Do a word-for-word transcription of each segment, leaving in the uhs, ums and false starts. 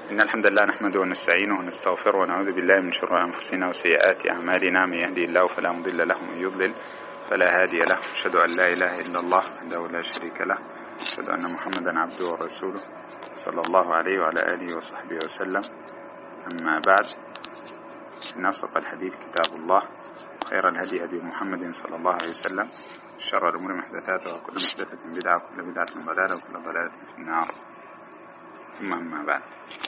إن الحمد لله نحمده ونستعينه ونستغفره ونعوذ بالله من شرور أنفسنا وسيئات أعمالنا، من يهدي الله فلا مضل له ومن يضلل فلا هادي له. أشهد أن لا إله إلا الله وحده لا شريك له، أشهد أن محمدا عبده ورسوله صلى الله عليه وعلى آله وصحبه وسلم. أما بعد، إن أصدق الحديث كتاب الله، خير الهدي هدي محمد صلى الله عليه وسلم، شر الأمور محدثاتها وكل محدثة بدعة وكل بدعة ضلالة وكل ضلالة في النار. ثم أما بعد،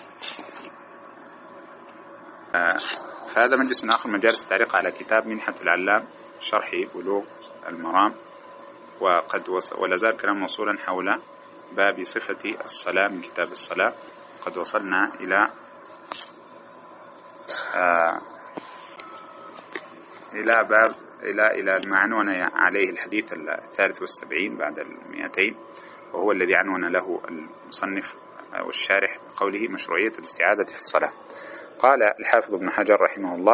آه فهذا مجلس آخر مجالس التعليق على كتاب منحة العلام شرح بلوغ المرام، وقد ولا زال كلام موصولا حول باب صفة الصلاة من كتاب الصلاة. قد وصلنا إلى آه إلى باب إلى إلى ما عنون عليه الحديث الثالث والسبعين بعد المئتين، وهو الذي عنون له المصنف والشارح بقوله مشروعية الاستعاذة في الصلاة. قال الحافظ ابن حجر رحمه الله،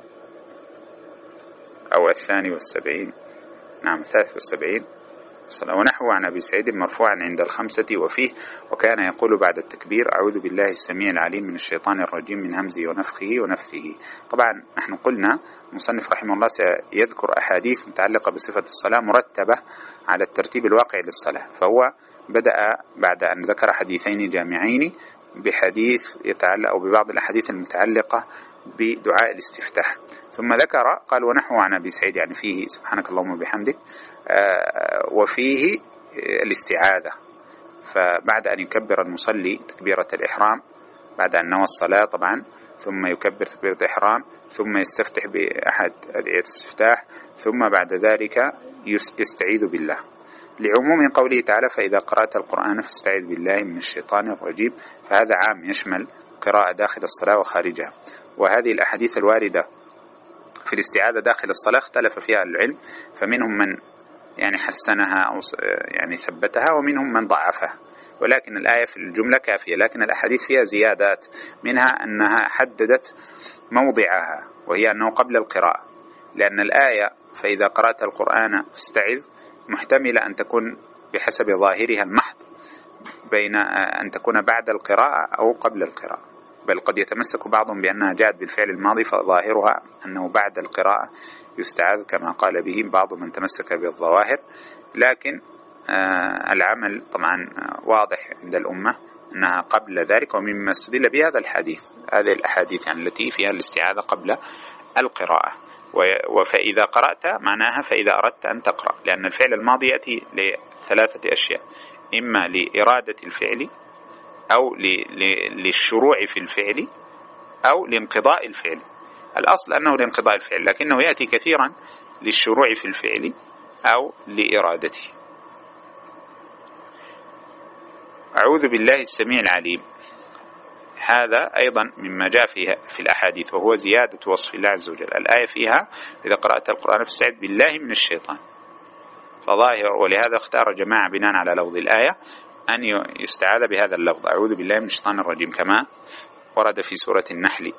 أو الثاني والسبعين، نعم الثالث والسبعين، ونحو عن أبي سعيد مرفوعا عند الخمسة وفيه: وكان يقول بعد التكبير: أعوذ بالله السميع العليم من الشيطان الرجيم من همزه ونفخه ونفثه. طبعا نحن قلنا المصنف رحمه الله سيذكر أحاديث متعلقة بصفة الصلاة مرتبة على الترتيب الواقع للصلاة، فهو بدأ بعد أن ذكر حديثين جامعين بحديث يتعلق أو ببعض الأحاديث المتعلقة بدعاء الاستفتاح، ثم ذكر قال: ونحو عن أبي سعيد، يعني فيه سبحانك اللهم وبحمدك، آه وفيه الاستعاذة. فبعد أن يكبر المصلي تكبيرة الإحرام بعد أن نوى الصلاة طبعا، ثم يكبر تكبيرة الإحرام، ثم يستفتح بأحد أدعية الاستفتاح، ثم بعد ذلك يستعيذ بالله، لعموم قوله تعالى: فإذا قرأت القرآن فاستعذ بالله من الشيطان الرجيم. فهذا عام يشمل قراءة داخل الصلاة وخارجها. وهذه الأحاديث الواردة في الاستعاذة داخل الصلاة اختلف فيها العلم، فمنهم من يعني حسنها أو يعني ثبتها، ومنهم من ضعفها، ولكن الآية في الجملة كافية. لكن الأحاديث فيها زيادات، منها أنها حددت موضعها، وهي أنه قبل القراءة، لأن الآية فإذا قرأت القرآن فاستعذ محتملة أن تكون بحسب ظاهرها المحض بين أن تكون بعد القراءة أو قبل القراءة، بل قد يتمسك بعضهم بأنها جاءت بالفعل الماضي فظاهرها أنه بعد القراءة يستعاذ، كما قال به بعض من تمسك بالظواهر. لكن آه العمل طبعا واضح عند الأمة أنها قبل ذلك، ومما استدل بهذا الحديث هذه الأحاديث يعني التي فيها الاستعاذة قبل القراءة. وفإذا قرأت معناها فإذا أردت أن تقرأ، لأن الفعل الماضي يأتي لثلاثة أشياء: إما لإرادة الفعل، أو للشروع في الفعل، أو لانقضاء الفعل. الأصل أنه لانقضاء الفعل، لكنه يأتي كثيرا للشروع في الفعل أو لإرادته. أعوذ بالله السميع العليم، هذا أيضا مما جاء فيها في الأحاديث، وهو زيادة وصف الله عز وجل. الآية فيها: إذا قرأت القرآن فاستعذ بالله من الشيطان، فظاهر. ولهذا اختار جماعة بناء على لفظ الآية أن يستعاذ بهذا اللفظ: أعوذ بالله من الشيطان الرجيم، كما ورد في سورة النحل: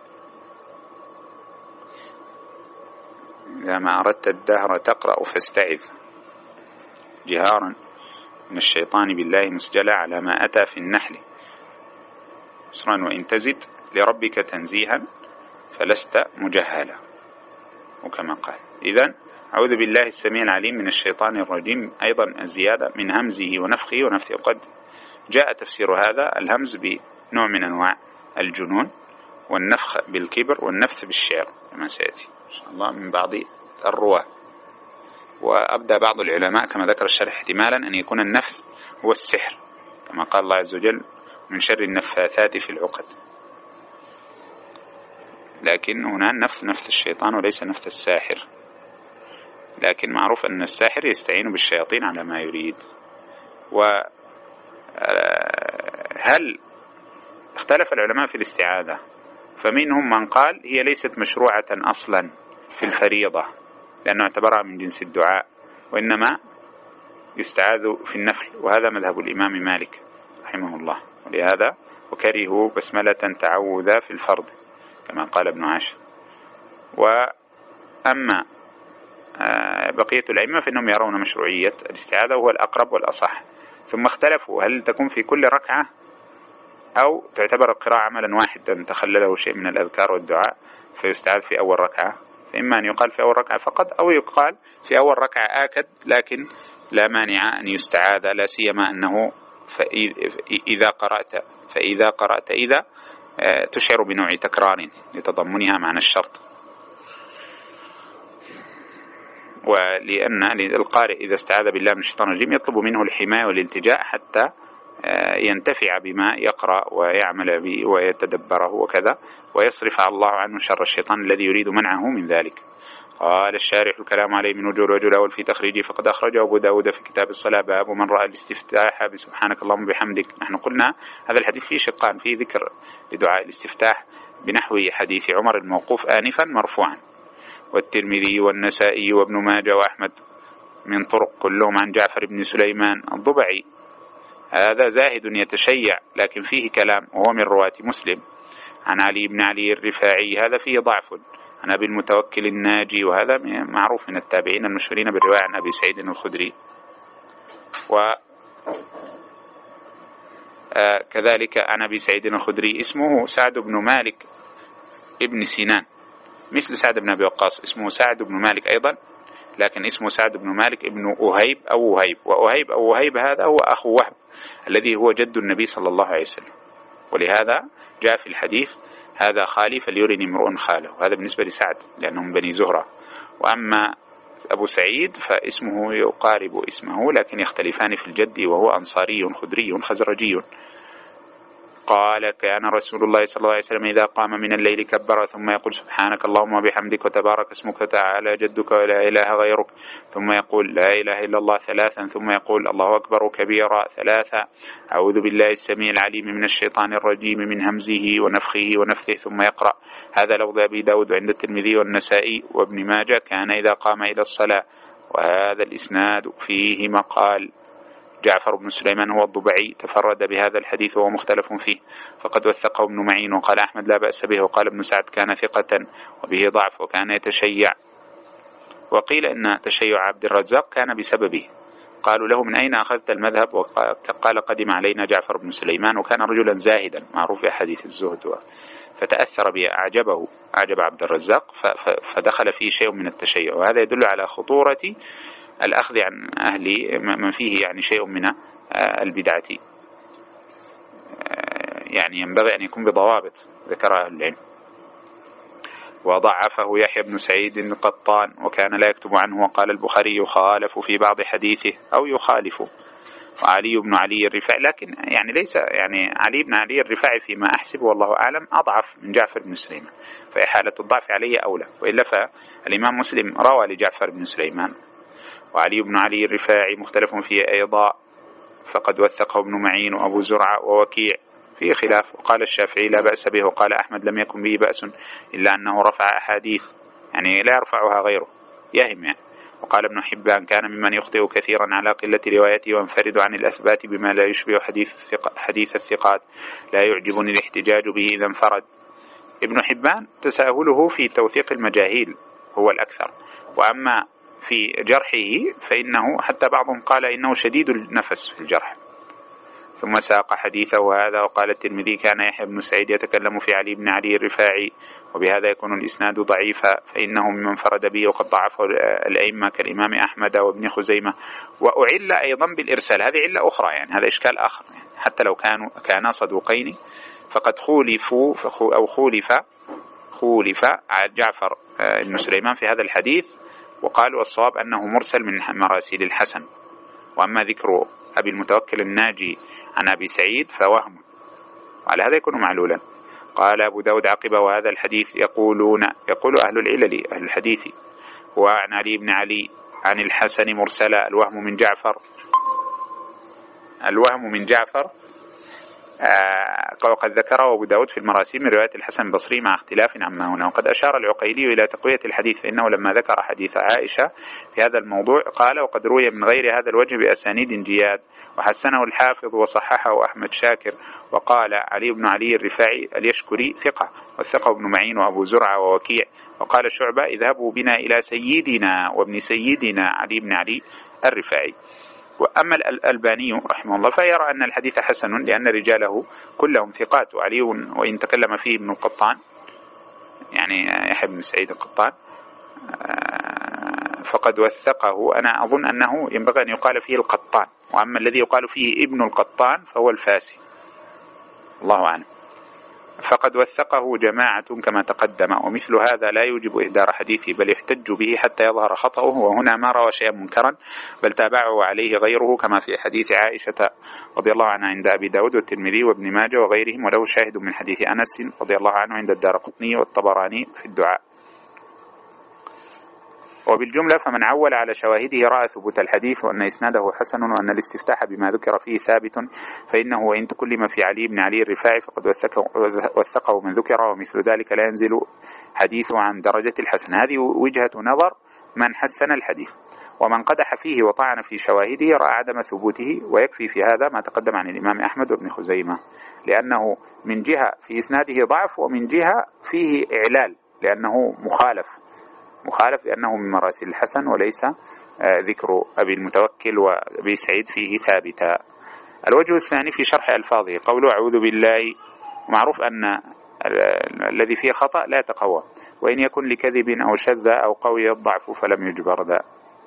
إذا ما أردت الدهر تقرأ فاستعذ جهارا من الشيطان بالله مسجلا، على ما أتى في النحل سرا، وإن تزد لربك تنزيها فلست مجهلا، وكما قال. إذن أعوذ بالله السميع العليم من الشيطان الرجيم، أيضا الزيادة من همزه ونفخه ونفثه. وقد جاء تفسير هذا الهمز بنوع من أنواع الجنون، والنفخ بالكبر، والنفث بالشعر، كما سيأتي إن شاء الله من بعض الرواة. وأبدى بعض العلماء كما ذكر الشرح احتمالا أن يكون النفث هو السحر، كما قال الله عز وجل: من شر النفاثات في العقد. لكن هنا النفث نفث الشيطان وليس نفث الساحر، لكن معروف أن الساحر يستعين بالشياطين على ما يريد. وهل اختلف العلماء في الاستعاذة؟ فمنهم من قال هي ليست مشروعة أصلا في الفريضة، لأنه اعتبرها من جنس الدعاء، وإنما يستعاذ في النفل، وهذا مذهب الإمام مالك رحمه الله. ولهذا وكرهوا بسملة تعوذا في الفرض، كما قال ابن عاشر. وأما بقية الأئمة فإنهم يرون مشروعية الاستعاذة، وهو الأقرب والأصح. ثم اختلفوا هل تكون في كل ركعة أو تعتبر القراءة عملا واحدا تخلله شيء من الأذكار والدعاء فيستعاذ في أول ركعة، فإما أن يقال في أول ركعة فقط أو يقال في أول ركعة آكد، لكن لا مانع أن يستعاذ، لا سيما أنه إذا قرأت فإذا قرأت إذا تشعر بنوع تكرار لتضمنها معنى الشرط. ولأن القارئ إذا استعاذ بالله من الشيطان الرجيم يطلب منه الحماية والالتجاء حتى ينتفع بما يقرأ ويعمل به ويتدبره وكذا، ويصرف الله عنه شر الشيطان الذي يريد منعه من ذلك. قال الشارح الكلام عليه من وجوه الوجه الأول في تخريجه فقد أخرجه أبو داود في كتاب الصلاة باب من رأى الاستفتاح بسبحانك اللهم بحمدك. نحن قلنا هذا الحديث فيه شقان، فيه ذكر لدعاء الاستفتاح بنحو حديث عمر الموقوف آنفا مرفوعا، والترمذي والنسائي وابن ماجه وأحمد من طرق كلهم عن جعفر بن سليمان الضبعي. هذا زاهد يتشيع لكن فيه كلام، وهو من رواة مسلم. عن علي بن علي الرفاعي هذا فيه ضعف. عن أبي المتوكل الناجي وهذا معروف من التابعين المشهورين بالرواية عن أبي سعيد الخدري. وكذلك عن أبي سعيد الخدري اسمه سعد بن مالك ابن سنان، مثل سعد بن أبي وقاص اسمه سعد بن مالك أيضا، لكن اسمه سعد بن مالك ابن أهيب أو وهيب، وأهيب أو وهيب هذا هو أخو وهب الذي هو جد النبي صلى الله عليه وسلم، ولهذا جاء في الحديث هذا خالي فليرني امرؤ خاله، وهذا بالنسبة لسعد لأنهم بني زهرة. وأما أبو سعيد فاسمه يقارب اسمه لكن يختلفان في الجد، وهو أنصاري خدري خزرجي. قال كان رسول الله صلى الله عليه وسلم إذا قام من الليل كبر ثم يقول سبحانك اللهم وبحمدك وتبارك اسمك وتعالى جدك ولا إله غيرك، ثم يقول لا إله إلا الله ثلاثا، ثم يقول الله أكبر كبيرا ثلاثا، أعوذ بالله السميع العليم من الشيطان الرجيم من همزه ونفخه ونفثه، ثم يقرأ. هذا لفظ أبي داود عند الترمذي والنسائي وابن ماجه كان إذا قام إلى الصلاة. وهذا الإسناد فيه مقال. جعفر بن سليمان هو الضبعي تفرد بهذا الحديث وهو مختلف فيه، فقد وثقه ابن معين وقال أحمد لا بأس به، وقال ابن سعد كان ثقة وبه ضعف وكان يتشيع. وقيل إن تشيع عبد الرزاق كان بسببه، قالوا له من أين أخذت المذهب؟ وقال قدم علينا جعفر بن سليمان وكان رجلا زاهدا معروف بحديث الزهد، فتأثر به أعجبه أعجب عبد الرزاق فدخل فيه شيء من التشيع. وهذا يدل على خطورة الأخذ عن أهل من فيه يعني شيء من البدعة، يعني ينبغي أن يكون بضوابط ذكرها أهل العلم. وضعفه يحيى بن سعيد القطان وكان لا يكتب عنه، وقال البخاري يخالف في بعض حديثه أو يخالف. وعلي بن علي الرفاعي، لكن يعني ليس يعني علي بن علي الرفاعي فيما أحسب والله أعلم أضعف من جعفر بن سليمان، فحالة الضعف عليه أولى، وإلا فالإمام مسلم روى لجعفر بن سليمان. وعلي بن علي الرفاعي مختلف فيه أيضا، فقد وثقه ابن معين وأبو زرعة ووكيع فيه خلاف. وقال الشافعي لا بأس به، وقال أحمد لم يكن به بأس إلا أنه رفع أحاديث يعني لا يرفعها غيره يهم يعني. وقال ابن حبان كان ممن يخطئ كثيرا على قلة روايته وانفرد عن الأثبات بما لا يشبه حديث الثقات, حديث الثقات لا يعجبني الاحتجاج به إذا انفرد. ابن حبان تساهله في توثيق المجاهيل هو الأكثر، وأما في جرحه فإنه حتى بعضهم قال إنه شديد النفس في الجرح. ثم ساق حديثه هذا. وقال الترمذي كان يحيى بن سعيد يتكلم في علي بن علي الرفاعي وبهذا يكون الإسناد ضعيفا، فإنه ممن فرد به وقد ضعفه الأئمة كالإمام أحمد وابن خزيمة. وأعل أيضا بالإرسال، هذه علة أخرى يعني، هذا إشكال آخر يعني. حتى لو كانوا كانا صدوقين فقد خولفوا أو خولف خولف على جعفر بن سليمان في هذا الحديث، وقالوا الصواب أنه مرسل من مراسيل الحسن. وأما ذكر أبي المتوكل الناجي عن أبي سعيد فوهم، وعلى هذا يكون معلولا. قال أبو داود عقب وهذا الحديث يقولون يقول أهل العلل أهل الحديث وعن علي بن علي عن الحسن مرسلا، الوهم من جعفر الوهم من جعفر آه وقد ذكره أبو داود في المراسيل من رواية الحسن البصري مع اختلاف عما هنا. وقد أشار العقيلي إلى تقوية الحديث، فإنه لما ذكر حديث عائشة في هذا الموضوع قال وقد روي من غير هذا الوجه بأسانيد جياد، وحسنه الحافظ وصححه أحمد شاكر. وقال علي بن علي الرفاعي اليشكري ثقة، وثقه ابن معين وأبو زرعة ووكيع. وقال شعبة اذهبوا بنا إلى سيدنا وابن سيدنا علي بن علي الرفاعي. وأما الألباني رحمه الله فيرى أن الحديث حسن لأن رجاله كلهم ثقات، وعلي وإن تكلم فيه ابن القطان يعني يحيى بن سعيد القطان فقد وثقه. أنا أظن أنه ينبغي أن يقال فيه القطان، وأما الذي يقال فيه ابن القطان فهو الفاسي، الله أعلم. فقد وثقه جماعة كما تقدم، ومثل هذا لا يوجب إهدار حديثه بل يحتج به حتى يظهر خطأه، وهنا ما روى شيئا منكرا بل تابعه عليه غيره كما في حديث عائشة رضي الله عنها عند أبي داود والترمذي وابن ماجه وغيرهم، وله شاهد من حديث أنس رضي الله عنه عند الدارقطني والطبراني في الدعاء. وبالجملة فمن عول على شواهده رأى ثبوت الحديث وأن إسناده حسن وأن الاستفتاح بما ذكر فيه ثابت، فإنه وإن تكلم في علي بن علي الرفاعي فقد وثقه, وثقه من ذكر، ومثل ذلك لا ينزل حديثه عن درجة الحسن. هذه وجهة نظر من حسن الحديث، ومن قدح فيه وطعن في شواهده رأى عدم ثبوته، ويكفي في هذا ما تقدم عن الإمام أحمد وابن خزيمة، لأنه من جهة في إسناده ضعف ومن جهة فيه إعلال لأنه مخالف مخالف لأنه من مراسل الحسن وليس ذكر أبي المتوكل وأبي سعيد فيه ثابتا. الوجه الثاني في شرح ألفاظه قوله أعوذ بالله، معروف أن الذي فيه خطأ لا يتقوى، وإن يكن لكذب أو شذ أو قوي الضعف فلم يجبر ذا،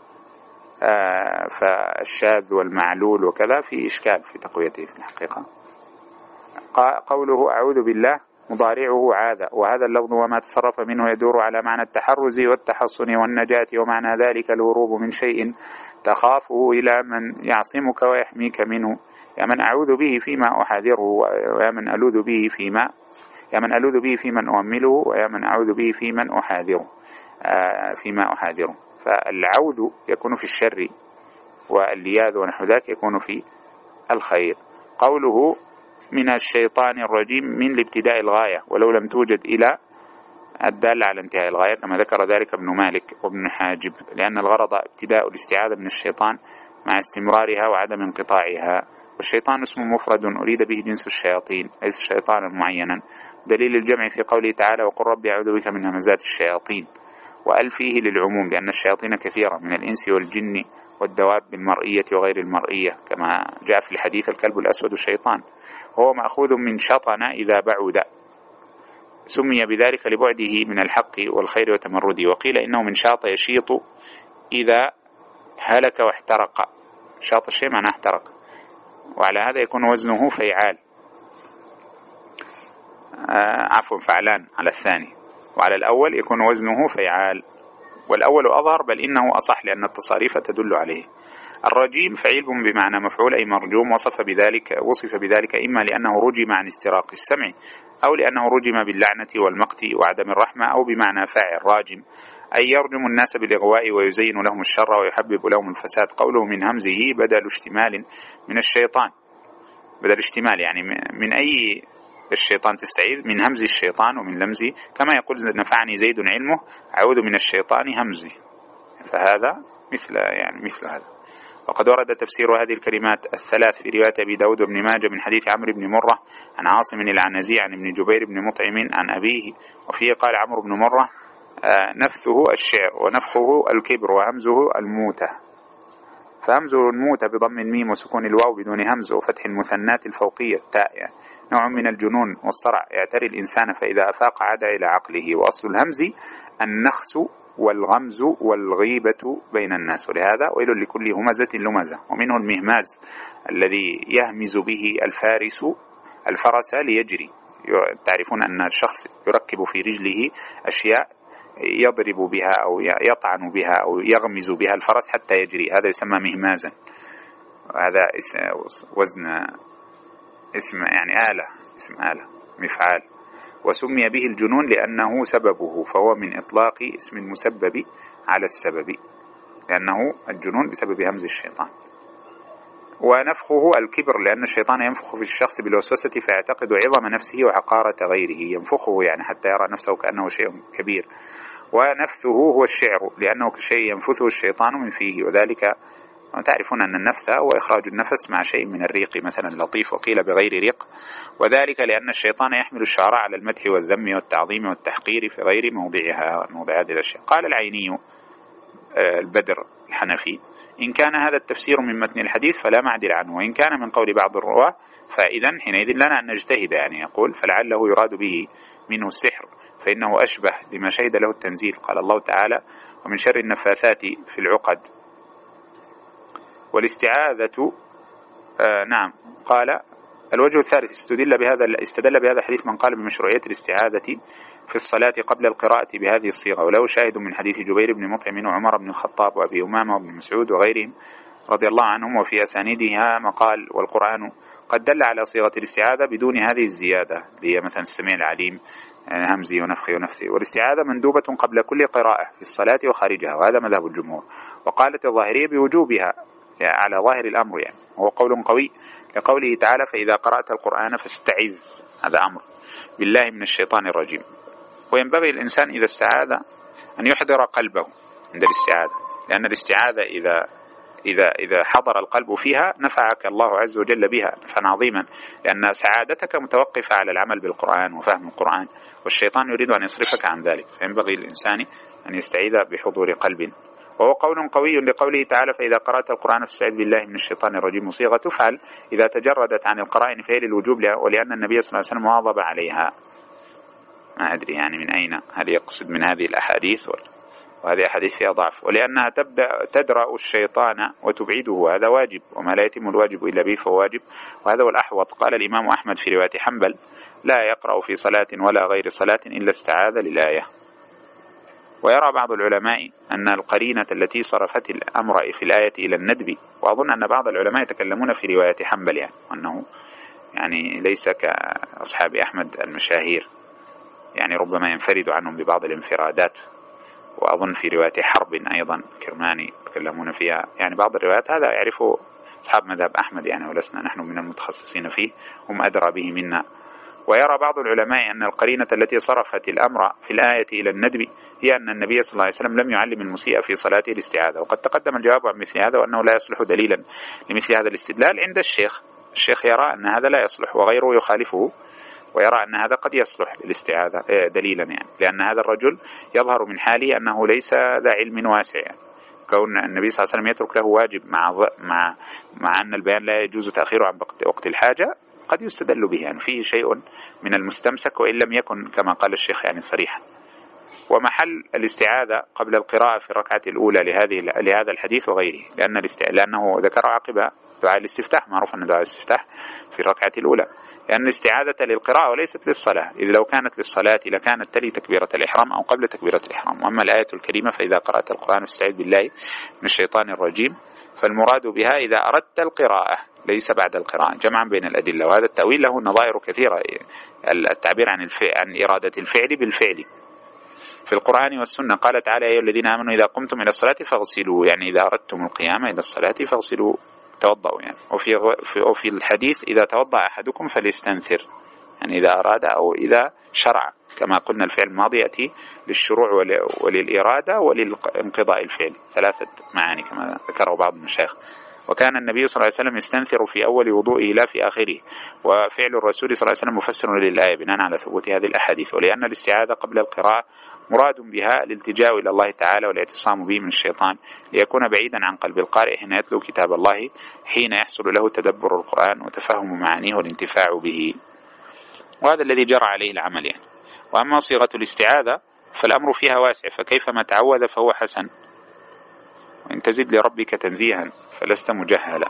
فالشاذ والمعلول وكذا في إشكال في تقويته في الحقيقة. قوله أعوذ بالله مضارعه عاذ، وهذا اللفظ وما تصرف منه يدور على معنى التحرز والتحصن والنجاة، ومعنى ذلك الهروب من شيء تخافه إلى من يعصمك ويحميك منه، يا من أعوذ به فيما أحاذره، ويا من ألوذ به فيما يا من ألوذ به فيمن أؤمله، ويا من أعوذ به فيمن أحاذره فيما أحاذره. فالعوذ يكون في الشر، واللياذ ونحو ذلك يكون في الخير. قوله من الشيطان الرجيم من الابتداء الغاية، ولو لم توجد إلى الدال على انتهاء الغاية كما ذكر ذلك ابن مالك وابن حاجب، لأن الغرض ابتداء الاستعاذة من الشيطان مع استمرارها وعدم انقطاعها. والشيطان اسم مفرد أريد به جنس الشياطين ليس شيطانا معينا، دليل الجمع في قوله تعالى وقل ربي أعوذ بك من همزات الشياطين، وأل فيه للعموم لأن الشياطين كثيرة من الإنس والجن والدواب المرئية وغير المرئية، كما جاء في الحديث الكلب الأسود شيطان، وهو مأخوذ من شطن إذا بعد، سمي بذلك لبعده من الحق والخير وتمرده. وقيل إنه من شاط يشيط إذا هلك واحترق، شاط الشيء معناه احترق، وعلى هذا يكون وزنه فيعال، آه عفوا فعلان على الثاني، وعلى الأول يكون وزنه فيعال، والأول أظهر بل إنه أصح لأن التصاريف تدل عليه. الرجيم فعيل بمعنى مفعول أي مرجوم، وصف بذلك وصف بذلك إما لأنه رجم عن استراق السمع، أو لأنه رجم باللعنة والمقت وعدم الرحمة، أو بمعنى فاعل راجم أي يرجم الناس بالإغواء ويزين لهم الشر ويحبب لهم الفساد. قوله من همزه بدل اشتمال من الشيطان، بدل اشتمال يعني من أي الشيطان تستعيذ، من همز الشيطان ومن لمزه، كما يقول نفعني زيد علمه أعوذ من الشيطان همزه، فهذا مثل يعني مثل هذا. وقد ورد تفسير هذه الكلمات الثلاث في رواية أبي داود وابن ماجه من حديث عمرو بن مرة عن عاصم العنزي عن ابن جبير بن مطعم عن أبيه، وفيه قال عمرو بن مرة نفثه الشعر ونفخه الكبر وهمزه الموتة، فهمزه الموتة بضم الميم وسكون الواو بدون همز وفتح المثنات الفوقية التاء، يعني نوع من الجنون والصرع يعتري الإنسان فإذا أفاق عاد إلى عقله. وأصل الهمز النخس والغمز والغيبة بين الناس، ولهذا ويل لكل همزة لمزة. ومنه المهماز الذي يهمز به الفارس الفرس ليجري، تعرفون أن الشخص يركب في رجله أشياء يضرب بها أو يطعن بها أو يغمز بها الفرس حتى يجري، هذا يسمى مهمازا، هذا وزن اسم يعني آلة، اسم آلة مفعال. وسمي به الجنون لأنه سببه، فهو من إطلاق اسم المسبب على السبب، لأنه الجنون بسبب همز الشيطان. ونفخه الكبر لأن الشيطان ينفخ في الشخص بالوسوسة فيعتقد عظم نفسه وحقارة غيره، ينفخه يعني حتى يرى نفسه كأنه شيء كبير. ونفثه هو الشعر لأنه كشيء ينفثه الشيطان من فيه، وذلك تعرفون أن النفث هو إخراج النفس مع شيء من الريق مثلا لطيف، وقيل بغير ريق، وذلك لأن الشيطان يحمل الشعراء على المدح والذم والتعظيم والتحقير في غير موضعها موضع هذه الأشياء. قال العيني البدر الحنفي إن كان هذا التفسير من متن الحديث فلا معدل عنه، وإن كان من قول بعض الرواة فإذا حينئذ لنا أن نجتهد، يعني يقول فلعله يراد به منه السحر فإنه أشبه لما شهد له التنزيل. قال الله تعالى ومن شر النفاثات في العقد. والاستعاذة آه نعم قال الوجه الثالث استدل بهذا استدل بهذا الحديث من قال بمشروعية الاستعاذة في الصلاة قبل القراءة بهذه الصيغة، وله شاهد من حديث جبير بن مطعم وعمر بن الخطاب وأبي أمامة وابن مسعود وغيرهم رضي الله عنهم، وفي أسانيدها مقال والقرآن قد دل على صيغة الاستعاذة بدون هذه الزيادة اللي هي مثلا السميع العليم همزي ونفخي ونفثي. والاستعاذة مندوبة قبل كل قراءة في الصلاة وخارجها، وهذا مذهب الجمهور. وقالت الظاهرية بوجوبها يعني على ظاهر الأمر، يعني هو قول قوي لقوله تعالى فإذا قرأت القرآن فاستعذ، هذا أمر بالله من الشيطان الرجيم. وينبغي الإنسان إذا استعاذ أن يحضر قلبه عند الاستعاذة، لأن الاستعاذة إذا إذا إذا حضر القلب فيها نفعك الله عز وجل بها نفعا عظيما، لأن سعادتك متوقفة على العمل بالقرآن وفهم القرآن، والشيطان يريد أن يصرفك عن ذلك. فينبغي الإنسان أن يستعيذ بحضور قلب. وهو قول قوي لقوله تعالى فإذا قرأت القرآن فاستعذ بالله من الشيطان الرجيم، صيغة تفعل إذا تجردت عن القرائن فهي للوجوب، ولأن النبي صلى الله عليه وسلم واظب عليها. ما أدري يعني من أين، هل يقصد من هذه الأحاديث وهذه أحاديث فيها ضعف، ولأنها تبدأ تدرأ الشيطان وتبعده، هذا واجب، وما لا يتم الواجب إلا به فهو واجب، وهذا هو الأحوط. قال الإمام أحمد في رواية حنبل لا يقرأ في صلاة ولا غير صلاة إلا استعاذ للآية. ويرى بعض العلماء أن القرينة التي صرفت الأمر في الآية إلى الندب، وأظن أن بعض العلماء يتكلمون في رواية حنبل يعني أنه يعني ليس كأصحاب أحمد المشاهير، يعني ربما ينفرد عنهم ببعض الانفرادات. وأظن في رواية حرب أيضا كرماني يتكلمون فيها، يعني بعض الروايات هذا يعرفه أصحاب مذهب أحمد يعني، ولسنا نحن من المتخصصين فيه، هم أدرى به منا. ويرى بعض العلماء أن القرينة التي صرفت الأمر في الآية إلى الندب هي أن النبي صلى الله عليه وسلم لم يعلم المسيء في صلاته الاستعاذة، وقد تقدم الجواب عن مثل هذا، وأنه لا يصلح دليلا لمثل هذا الاستدلال عند الشيخ. الشيخ يرى أن هذا لا يصلح، وغيره يخالفه ويرى أن هذا قد يصلح للاستعاذة دليلا، يعني لأن هذا الرجل يظهر من حاله أنه ليس ذا علم واسع، يعني كون النبي صلى الله عليه وسلم يترك له واجب مع مع مع أن البيان لا يجوز تأخيره عن وقت الحاجة قد يستدل به، يعني فيه شيء من المستمسك وإن لم يكن كما قال الشيخ يعني صريحا. ومحل الاستعاذة قبل القراءة في الركعة الأولى لهذه لهذا الحديث وغيره، لأن لأنه ذكر عقب دعاء الاستفتاح، معروف أن دعاء الاستفتاح في الركعة الأولى، لأن الاستعاذة للقراءة وليست للصلاة، إذ لو كانت للصلاة لكانت تلي تكبيرة الإحرام أو قبل تكبيرة الإحرام. وأما الآية الكريمة فإذا قرأت القرآن فاستعذ بالله من الشيطان الرجيم، فالمراد بها إذا أردت القراءة ليس بعد القراءة، جمعا بين الأدلة. وهذا التأويل له نظائر كثيرة، التعبير عن الفعل عن إرادة الفعل بالفعل في القرآن والسنة. قال تعالى يا أيها الذين آمنوا إذا قمتم إلى الصلاة فاغسلوا، يعني إذا أردتم القيام إلى الصلاة فاغسلوا توضأوا يعني. وفي وفي الحديث إذا توضأ أحدكم فليستنثر، يعني إذا أراد أو إذا شرع، كما قلنا الفعل الماضي يأتي للشروع وللإرادة وللانقضاء الفعل، ثلاثة معاني كما ذكره بعض المشايخ. وكان النبي صلى الله عليه وسلم يستنثر في أول وضوئه لا في آخره، وفعل الرسول صلى الله عليه وسلم مفسر للآية بناء على ثبوت هذه الأحاديث. ولأن الاستعاذة قبل القراءة مراد بها الالتجاء إلى الله تعالى والاعتصام به من الشيطان، ليكون بعيدا عن قلب القارئ حين يتلو كتاب الله، حين يحصل له تدبر القرآن وتفهم معانيه والانتفاع به. وهذا الذي جرى عليه العمل يعني. وأما صيغة الاستعاذة فالأمر فيها واسع، فكيفما تعوذ فهو حسن، وإن تزد لربك تنزيها فلست مجهلا.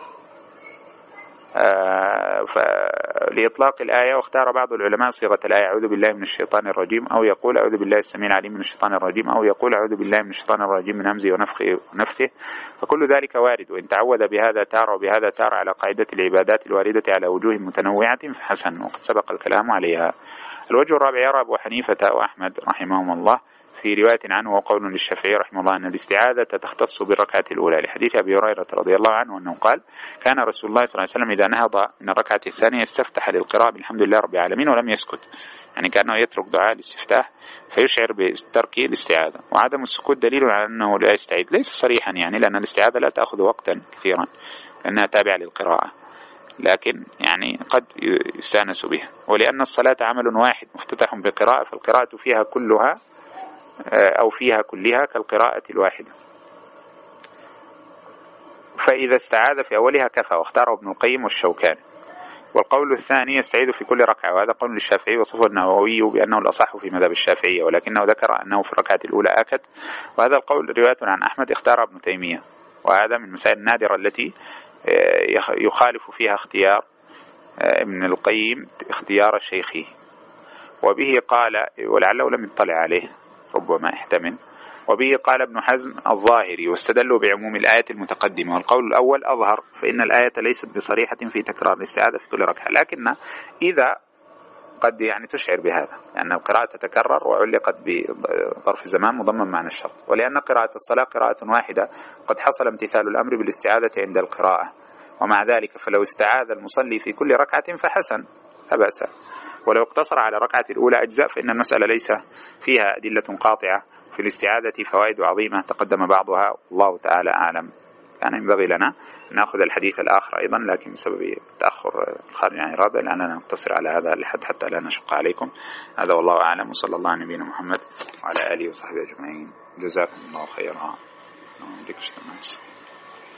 آه لإطلاق الآية، واختار بعض العلماء صيغة الآية أعوذ بالله من الشيطان الرجيم، أو يقول أعوذ بالله السميع العليم من الشيطان الرجيم، أو يقول أعوذ بالله من الشيطان الرجيم من همزه ونفخه ونفثه، فكل ذلك وارد. وإن تعوذ بهذا تار وبهذا تار على قاعدة العبادات الواردة على وجوه متنوعة فحسن، وقد سبق الكلام عليها. الوجه الرابع يرى أبو حنيفة وأحمد رحمهم الله في رواية عنه وقول للشافعي رحمه الله أن الاستعاذة تختص بالركعة الأولى، لحديث أبي هريرة رضي الله عنه أنه قال كان رسول الله صلى الله عليه وسلم إذا نهض من الركعة الثانية استفتح للقراءة بالحمد لله رب العالمين ولم يسكت، يعني كأنه يترك دعاء الاستفتاح فيشعر بترك الاستعاذة. وعدم السكوت دليل على أنه لا يستعيذ، ليس صريحا يعني، لأن الاستعاذة لا تأخذ وقتا كثيرا لأنها تابعة للقراءة، لكن يعني قد يستانس بها. ولأن الصلاة عمل واحد مفتتح بقراءة، فالقراءة فيها كلها أو فيها كلها كالقراءة الواحدة. فإذا استعاذ في أولها كفى، واختاره ابن القيم والشوكاني. والقول الثاني يستعيذ في كل ركعة، وهذا قول للشافعي وصفه النووي بأنه الأصح في مذهب الشافعية، ولكنه ذكر أنه في الركعة الأولى آكد، وهذا القول رواية عن أحمد اختار ابن تيمية، وهذا من المسائل النادرة التي يخالف فيها اختيار ابن القيم اختيار شيخه. وبه قال، ولعله لم يطلع عليه ربما احتمل، وبه قال ابن حزم الظاهري، واستدلوا بعموم الآية المتقدمة، والقول الأول أظهر، فإن الآية ليست بصريحة في تكرار الاستعاذة في كل ركعة، لكن إذا قد يعني تشعر بهذا، لأن القراءة تتكرر وعلقت بظرف زمان مضمن معنى الشرط، ولأن قراءة الصلاة قراءة واحدة قد حصل امتثال الأمر بالاستعاذة عند القراءة، ومع ذلك فلو استعاذ المصلي في كل ركعة فحسن لا بأس، ولو اقتصر على ركعة الأولى أجزاء، فإن المسألة ليس فيها أدلة قاطعة، في الاستعاذة فوائد عظيمة تقدم بعضها، والله تعالى أعلم. كان ينبغي لنا نأخذ الحديث الآخر أيضا، لكن بسبب تأخر الخارج عن إرادة لأننا نقتصر على هذا الحد حتى لا نشق عليكم. هذا والله أعلم، وصلى الله على نبينا محمد وعلى آله وصحبه أجمعين. جزاكم الله خيرا.